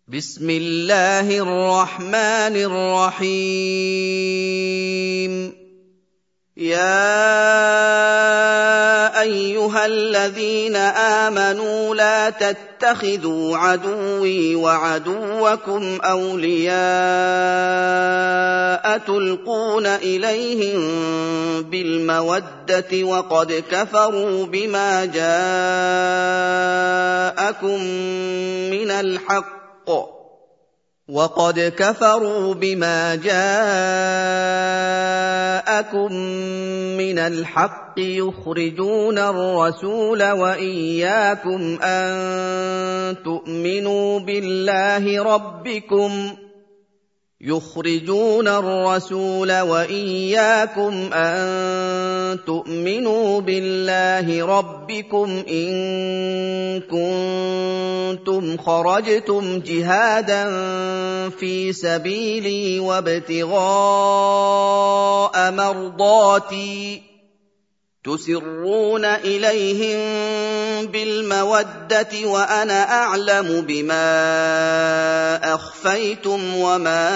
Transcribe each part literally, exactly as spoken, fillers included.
بسم الله الرحمن الرحيم يا أيها الذين آمنوا لا تتخذوا عدوي وعدوكم أولياء تلقون إليهم بالمودة وقد كفروا بما جاءكم من الحق وقد كفروا بما جاءكم من الحق يخرجون الرسول وإياكم أن تؤمنوا بالله ربكم يخرجون الرسول وإياكم أن تؤمنوا بالله ربكم إن كنتم خرجتم جهادا في سبيلي وابتغاء مرضاتي تسرون إليهم بالمودة وأنا أعلم بما أخفيتم وما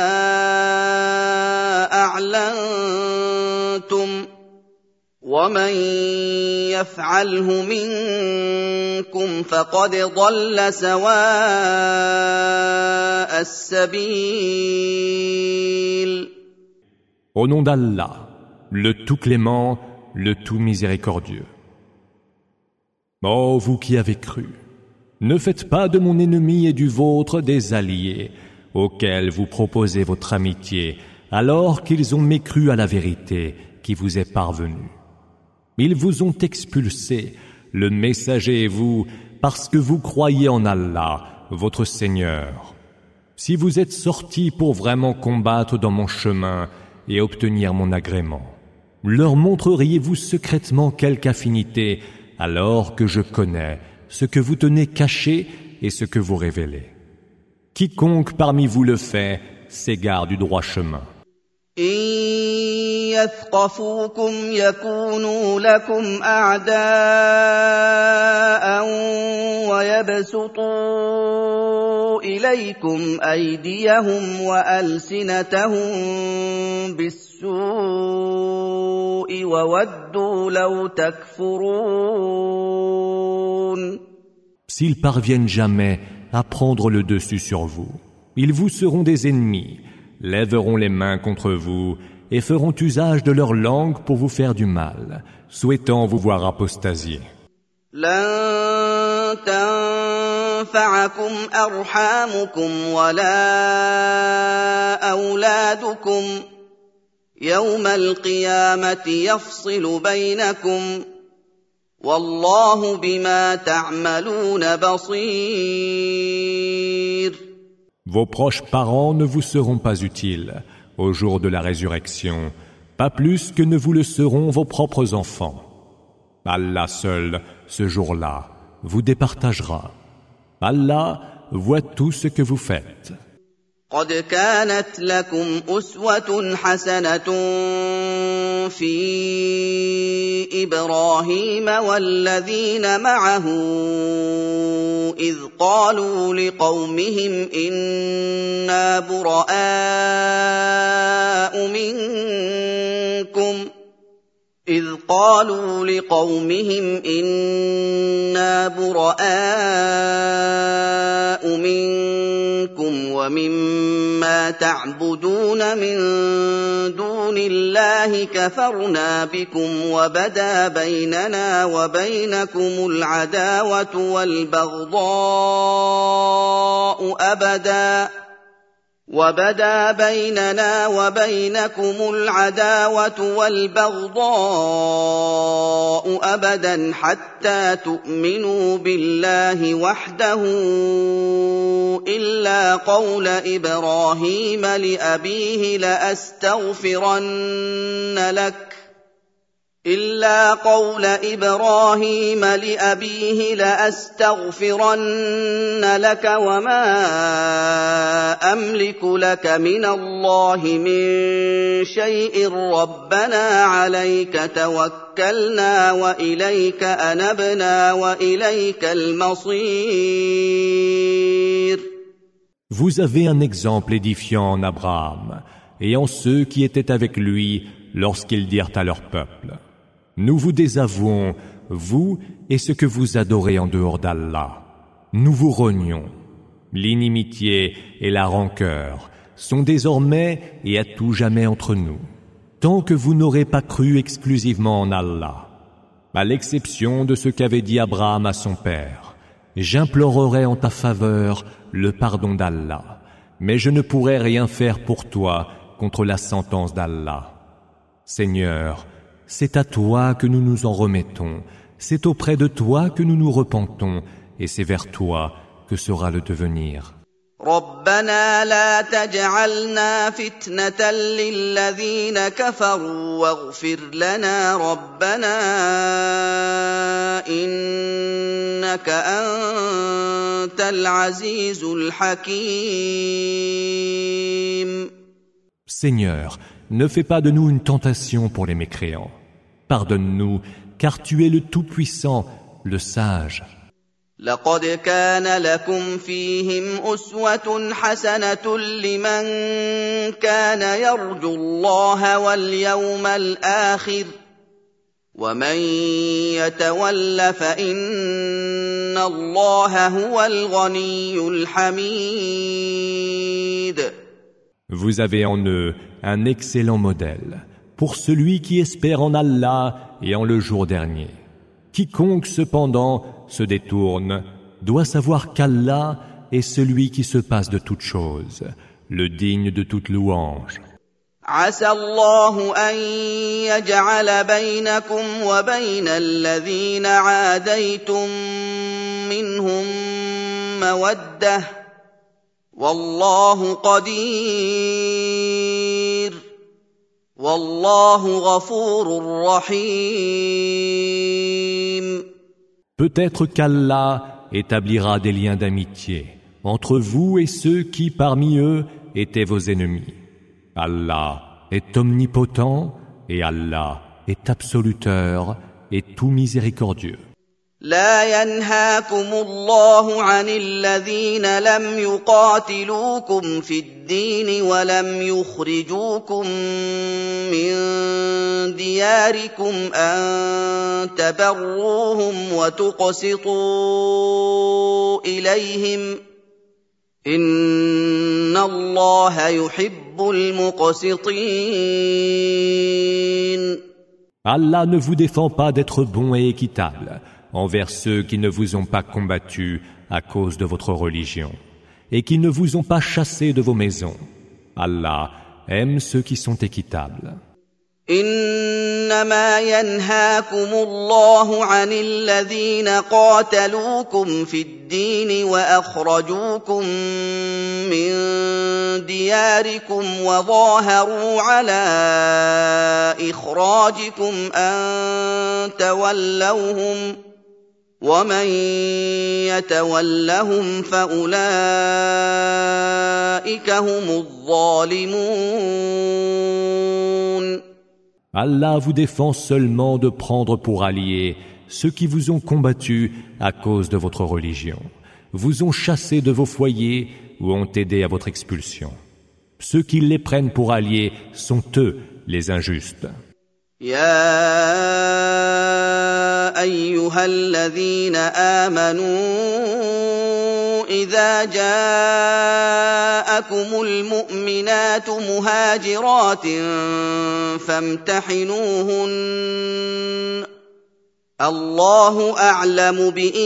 أعلنتم ومن يفعله منكم فقد ضل سواء السبيل. Au nom d'Allah, le tout clément, le tout miséricordieux. Ô vous qui avez cru, ne faites pas de mon ennemi et du vôtre des alliés, auxquels vous proposez votre amitié, alors qu'ils ont mécru à la vérité qui vous est parvenue. Ils vous ont expulsé, le messager et vous, parce que vous croyez en Allah, votre Seigneur. Si vous êtes sortis pour vraiment combattre dans mon chemin et obtenir mon agrément, leur montreriez-vous secrètement quelque affinité alors que je connais ce que vous tenez caché et ce que vous révélez? Quiconque parmi vous le fait s'égare du droit chemin. يثقفوكم يكونوا لكم أعداء ويبسطوا إليكم أيديهم وألسنتهم بالسوء وودوا لو تكفرون. S'ils parviennent jamais à prendre le dessus sur vous, ils vous seront des ennemis, lèveront les mains contre vous et feront usage de leur langue pour vous faire du mal, souhaitant vous voir apostasier. لن تنفعكم أرحامكم ولا أولادكم يوم القيامة يفصل بينكم والله بما تعملون بصير. Vos proches parents ne vous seront pas utiles au jour de la résurrection, pas plus que ne vous le seront vos propres enfants. Allah seul, ce jour-là, vous départagera. Allah voit tout ce que vous faites. قد كانت لكم أسوة حسنة في إبراهيم والذين معه إذ قالوا لقومهم إنا براء منكم إذ قالوا لقومهم إنا براء منكم ومما تعبدون من دون الله كفرنا بكم وبدا بيننا وبينكم العداوة والبغضاء أبدا وبدا بيننا وبينكم العداوة والبغضاء أبدا حتى تؤمنوا بالله وحده إلا قول إبراهيم لأبيه لأستغفرن لك إلا قول إبراهيم لأبيه لأستغفرن لك وما أملك لك من الله من شيء ربنا عليك توكلنا وإليك أنبنا وإليك المصير. Vous avez un exemple édifiant en Abraham et en ceux qui étaient avec lui lorsqu'ils dirent à leur peuple: Nous vous désavouons, vous et ce que vous adorez en dehors d'Allah. Nous vous renions. L'inimitié et la rancœur sont désormais et à tout jamais entre nous, tant que vous n'aurez pas cru exclusivement en Allah. À l'exception de ce qu'avait dit Abraham à son père, j'implorerai en ta faveur le pardon d'Allah, mais je ne pourrai rien faire pour toi contre la sentence d'Allah. Seigneur, c'est à toi que nous nous en remettons, c'est auprès de toi que nous nous repentons, et c'est vers toi que sera le devenir. ربنا لا تجعلنا فتنة للذين كفروا واغفر لنا ربنا إنك أنت العزيز الحكيم. Seigneur, ne fais pas de nous une tentation pour les mécréants. Pardonne-nous, car tu es le Tout-Puissant, le Sage. لقد كان لكم فيهم أسوة حسنة لمن كان يرجو الله واليوم الآخر ومن يتول فإن الله هو الغني الحميد. Vous avez en eux un excellent modèle pour celui qui espère en Allah et en le jour dernier. Quiconque cependant se détourne doit savoir qu'Allah est celui qui se passe de toutes choses, le digne de toute louange. عسى الله أن يجعل بينكم وبين الذين عاديتم منهم مودة والله قدير والله غفور رحيم. Peut-être qu'Allah établira des liens d'amitié entre vous et ceux qui, parmi eux, étaient vos ennemis. Allah est omnipotent et Allah est absoluteur et tout miséricordieux. لا ينهاكم الله عن الذين لم يقاتلوكم في الدين ولم يخرجوكم من دياركم أن تبروهم وتقسطوا إليهم إن الله يحب المقسطين. Allah ne vous défend pas d'être bon et équitable envers ceux qui ne vous ont pas combattu à cause de votre religion et qui ne vous ont pas chassé de vos maisons. Allah aime ceux qui sont équitables. إنما ينهاكم الله عن الذين قاتلوكم في الدين وأخرجوكم من دياركم وظاهروا على إخراجكم أن تولوهم ومن يتولهم فأولئك هم الظالمون. Allah vous défend seulement de prendre pour alliés ceux qui vous ont combattus à cause de votre religion, vous ont chassés de vos foyers ou ont aidé à votre expulsion. Ceux qui les prennent pour alliés sont eux les injustes. يا أيها الذين آمنوا إذا جاءكم المؤمنات مهاجرات فامتحنوهن الله أعلم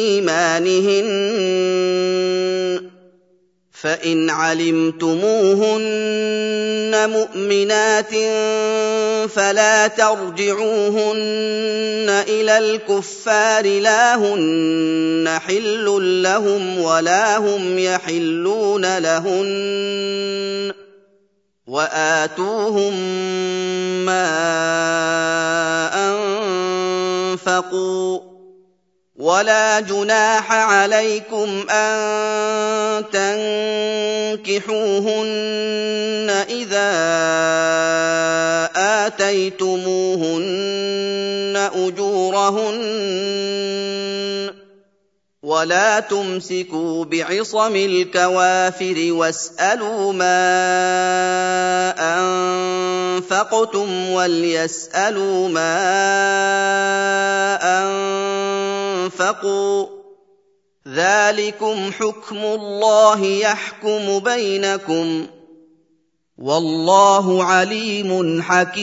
بإيمانهن فإن علمتموهن مؤمنات فلا ترجعوهن إلى الكفار لا هن حل لهم ولا هم يحلون لهن وآتوهم ما أنفقوا ولا جناح عليكم أن تنكحوهن إذا آتيتموهن أجورهن ولا تمسكوا بعصم الكوافر واسألوا ما أنفقتم وليسألوا ما أنفقوا ذلكم حكم الله يحكم بينكم والله عليم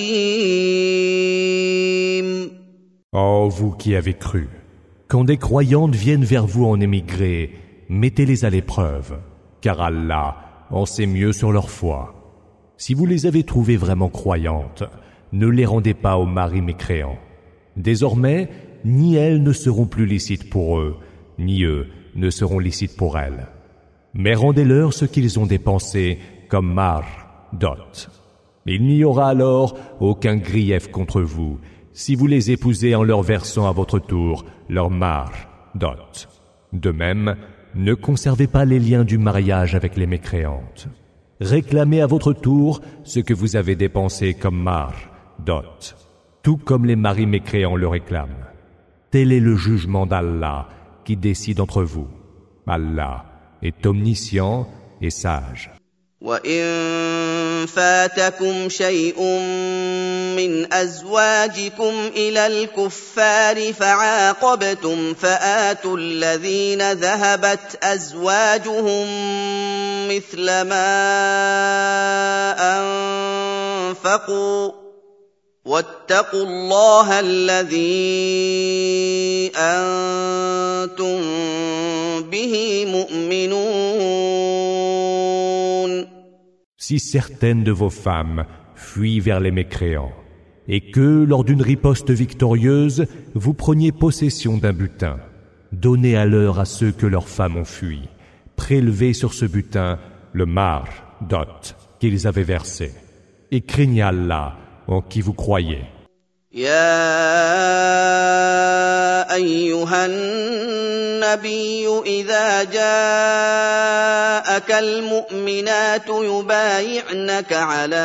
حكيم. Ô vous qui avez cru, quand des croyantes viennent vers vous en émigré, mettez-les à l'épreuve, car Allah en sait mieux sur leur foi. Si vous les avez trouvées vraiment croyantes, ne les rendez pas aux maris mécréants. Désormais, ni elles ne seront plus licites pour eux, ni eux ne seront licites pour elles. Mais rendez-leur ce qu'ils ont dépensé comme mar, dot. Il n'y aura alors aucun grief contre vous, si vous les épousez en leur versant à votre tour leur mar, dot. De même, ne conservez pas les liens du mariage avec les mécréantes. Réclamez à votre tour ce que vous avez dépensé comme mar, dot, tout comme les maris mécréants le réclament. Tel est le jugement d'Allah qui décide entre vous. Allah est omniscient et sage. وَإِن فَاتَكُمْ شَيْءٌ مِّنْ أَزْوَاجِكُمْ إِلَى الْكُفَّارِ فَعَاقَبْتُمْ فَآتُوا الَّذِينَ ذَهَبَتْ أَزْوَاجُهُم مِّثْلَ مَا أَنفَقُوا وَاتَّقُوا اللَّهَ الَّذِي أَنتُم بِهِ مُؤْمِنُونَ. Si certaines de vos femmes fuient vers les mécréants, et que, lors d'une riposte victorieuse, vous preniez possession d'un butin, donnez alors à ceux que leurs femmes ont fui, prélevez sur ce butin le mar, dot, qu'ils avaient versé, et craignez Allah en qui vous croyez. يا أيها النبي إذا جاءك المؤمنات يبايعنك على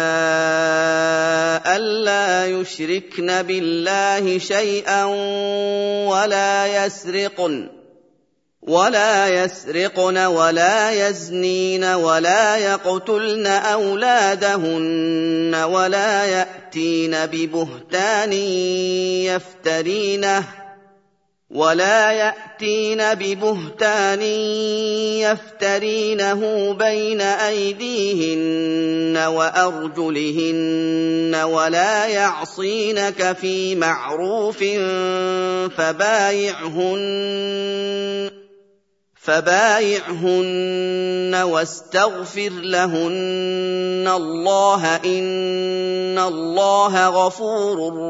ألا يشركن بالله شيئا ولا يسرقن ولا يسرقن ولا يزنين ولا يقتلن أولادهن ولا يأتين ببهتان يفترينه ولا يأتين ببهتان يفترينه بين أيديهن وأرجلهن ولا يعصينك في معروف فبايعهن فبايعهن واستغفر لهن الله إن الله غفور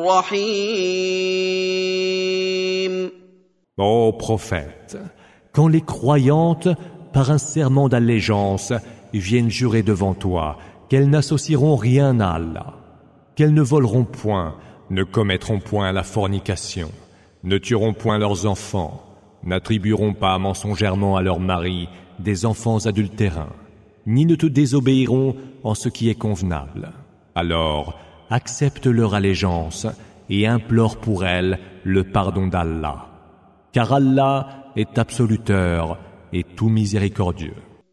رحيم. Ô prophète, quand les croyantes, par un serment d'allégeance, viennent jurer devant toi qu'elles n'associeront rien à Allah, qu'elles ne voleront point, ne commettront point la fornication, ne tueront point leurs enfants, n'attribueront pas mensongèrement à leurs maris des enfants adultérins, ni ne te désobéiront en ce qui est convenable. Alors, accepte leur allégeance et implore pour elles le pardon d'Allah. Car Allah est absoluteur et tout miséricordieux.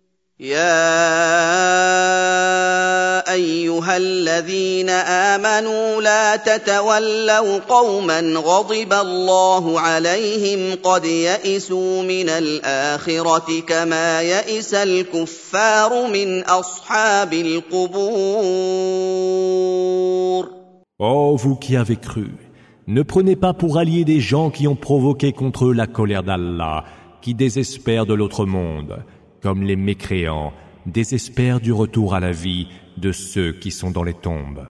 يا أيها الذين آمنوا لا تتولوا قوما غضب الله عليهم قد يئسوا من الآخرة كما يئس الكفار من أصحاب القبور. Ô vous qui avez cru, ne prenez pas pour alliés des gens qui ont provoqué contre eux la colère d'Allah, qui désespèrent de l'autre monde, comme les mécréants désespèrent du retour à la vie de ceux qui sont dans les tombes.